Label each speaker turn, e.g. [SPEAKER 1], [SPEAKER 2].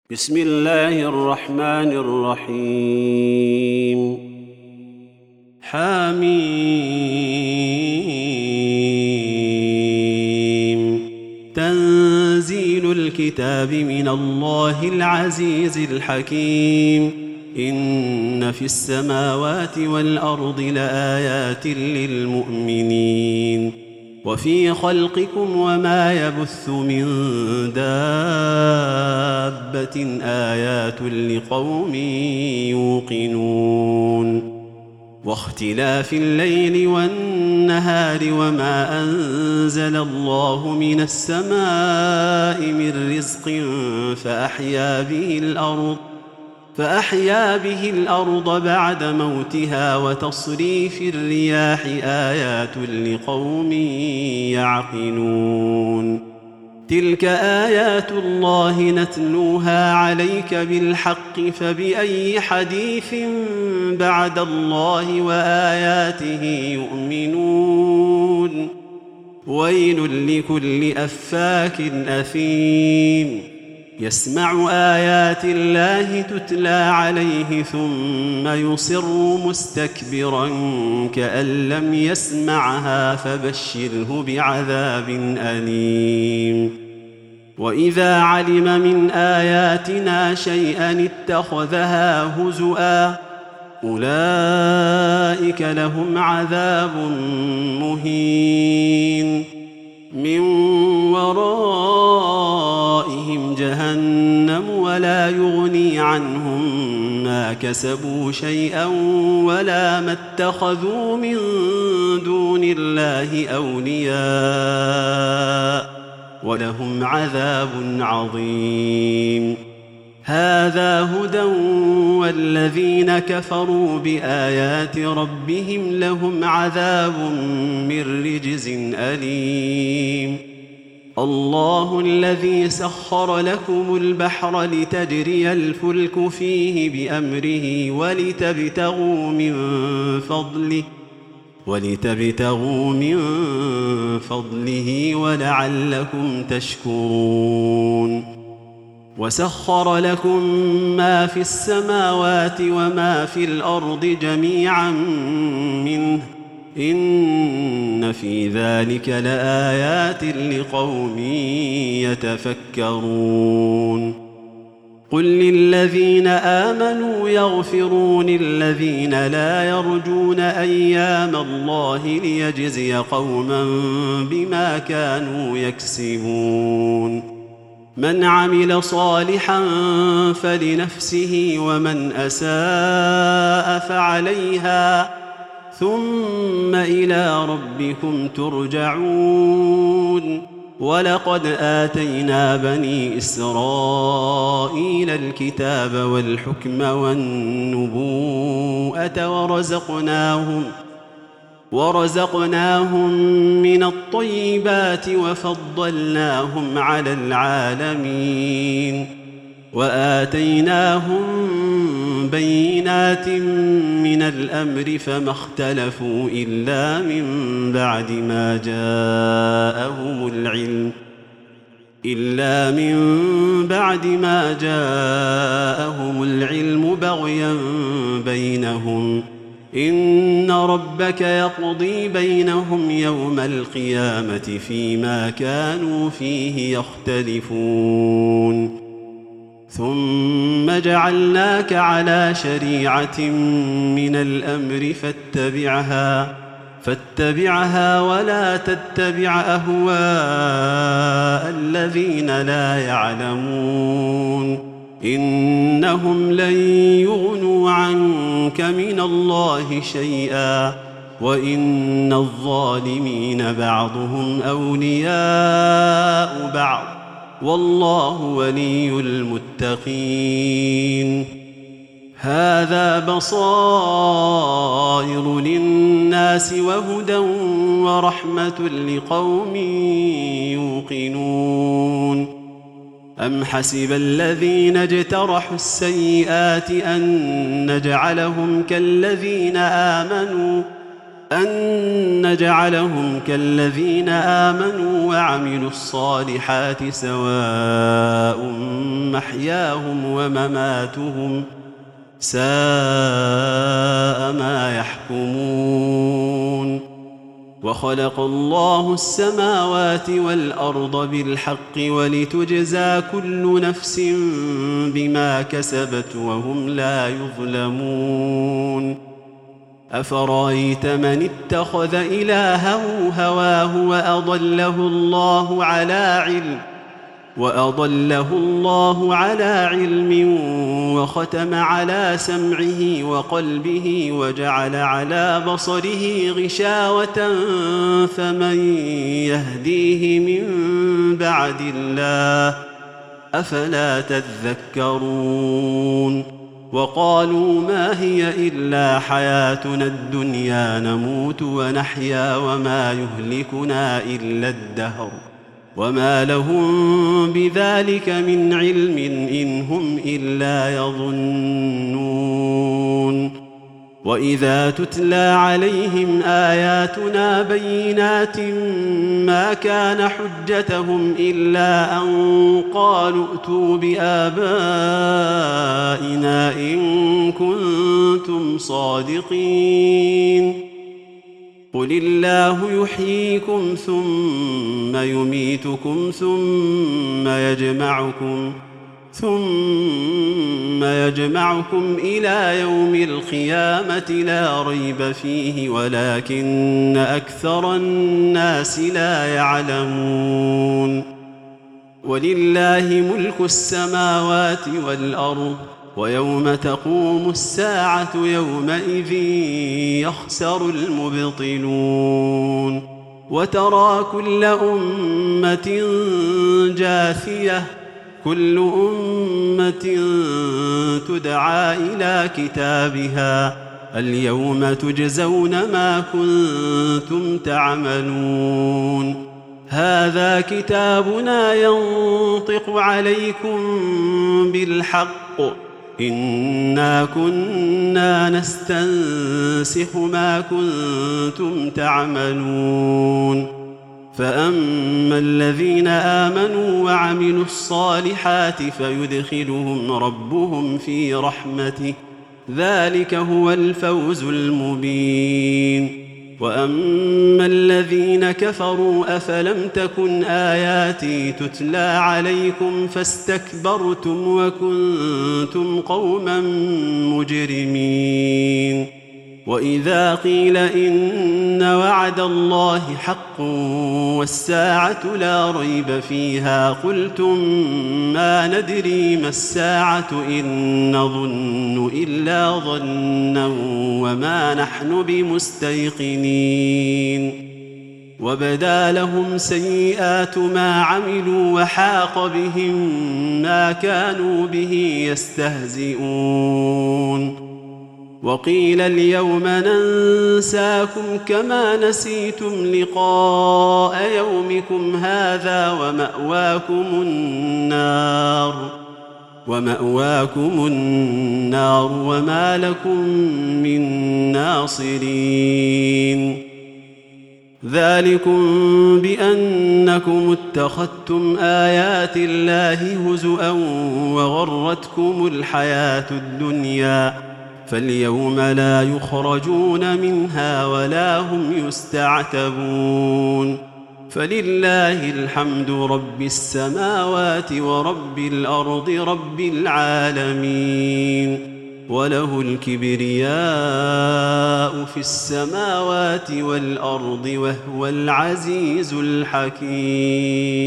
[SPEAKER 1] بسم الله الرحمن الرحيم حميم تنزيل الكتاب من الله العزيز الحكيم إن في السماوات والأرض لآيات للمؤمنين وفي خلقكم وما يبث من دابة آيات لقوم يوقنون واختلاف الليل والنهار وما أنزل الله من السماء من رزق فأحيا به الأرض بعد موتها وتصريف الرياح آيات لقوم يعقلون تلك آيات الله نتلوها عليك بالحق فبأي حديث بعد الله وآياته يؤمنون ويل لكل أفاك أثيم يسمع آيات الله تتلى عليه ثم يصر مستكبرا كأن لم يسمعها فبشره بعذاب أليم وإذا علم من آياتنا شيئا اتخذها هزؤا أولئك لهم عذاب مهين من ورائهم جهنم ولا يغني عنهم ما كسبوا شيئا ولا ما اتخذوا من دون الله أولياء ولهم عذاب عظيم هذا هدى والذين كفروا بآيات ربهم لهم عذاب من رجز أليم الله الذي سخر لكم البحر لتجري الفلك فيه بأمره ولتبتغوا من فضله ولعلكم تشكرون وسخر لكم ما في السماوات وما في الأرض جميعا منه إن في ذلك لآيات لقوم يتفكرون قل للذين آمنوا يغفروا للذين لا يرجون أيام الله ليجزي قوما بما كانوا يكسبون من عمل صالحا فلنفسه ومن أساء فعليها ثم إلى ربكم ترجعون ولقد آتينا بني إسرائيل الكتاب والحكم والنبوءة ورزقناهم من الطيبات وفضلناهم على العالمين وآتيناهم بينات من الأمر فما اختلفوا إلا من بعد ما جاءهم العلم بغيا بينهم إن ربك يقضي بينهم يوم القيامة فيما كانوا فيه يختلفون ثم جعلناك على شريعة من الأمر فاتبعها ولا تتبع أهواء الذين لا يعلمون إنهم لن يغنوا عنك من الله شيئا وإن الظالمين بعضهم أولياء بعض والله ولي المتقين هذا بصائر للناس وهدى ورحمة لقوم يوقنون أم حسب الذين اجترحوا السيئات أن نجعلهم كالذين آمنوا أن نجعلهم كالذين آمنوا وعملوا الصالحات سواء محياهم ومماتهم ساء ما يحكمون. وخلق الله السماوات والأرض بالحق ولتجزى كل نفس بما كسبت وهم لا يظلمون. أفرأيت من اتخذ إلهه هواه وأضله الله على علم وختم على سمعه وقلبه وجعل على بصره غشاوة فمن يهديه من بعد الله أفلا تذكرون. وقالوا ما هي إلا حياتنا الدنيا نموت ونحيا وما يهلكنا إلا الدهر وما لهم بذلك من علم إن هم إلا يظنون. وإذا تتلى عليهم آياتنا بينات ما كان حجتهم إلا أن قالوا ائتوا بآبائنا إن كنتم صادقين. قل الله يحييكم ثم يميتكم ثم يجمعكم إلى يوم القيامة لا ريب فيه ولكن أكثر الناس لا يعلمون. ولله ملك السماوات والأرض ويوم تقوم الساعة يومئذ يخسر المبطلون. وترى كل أمة جاثية كل أمة تدعى إلى كتابها اليوم تجزون ما كنتم تعملون. هذا كتابنا ينطق عليكم بالحق إنا كنا نستنسخ ما كنتم تعملون. فأما الذين آمنوا وعملوا الصالحات فيدخلهم ربهم في رحمته ذلك هو الفوز المبين. وأما الذين كفروا أفلم تكن آياتي تتلى عليكم فاستكبرتم وكنتم قوما مجرمين. وإذا قيل إن وعد الله حق والساعة لا ريب فيها قلتم ما ندري ما الساعة إن نظن إلا ظنا وما نحن بمستيقنين. وبدا لهم سيئات ما عملوا وحاق بهم ما كانوا به يستهزئون. وقيل اليوم ننساكم كما نسيتم لقاء يومكم هذا ومأواكم النار وما لكم من ناصرين. ذلكم بأنكم اتخذتم آيات الله هزؤا وغرتكم الحياة الدنيا فاليوم لا يخرجون منها ولا هم يستعتبون. فلله الحمد رب السماوات ورب الأرض رب العالمين وله الكبرياء في السماوات والأرض وهو العزيز الحكيم.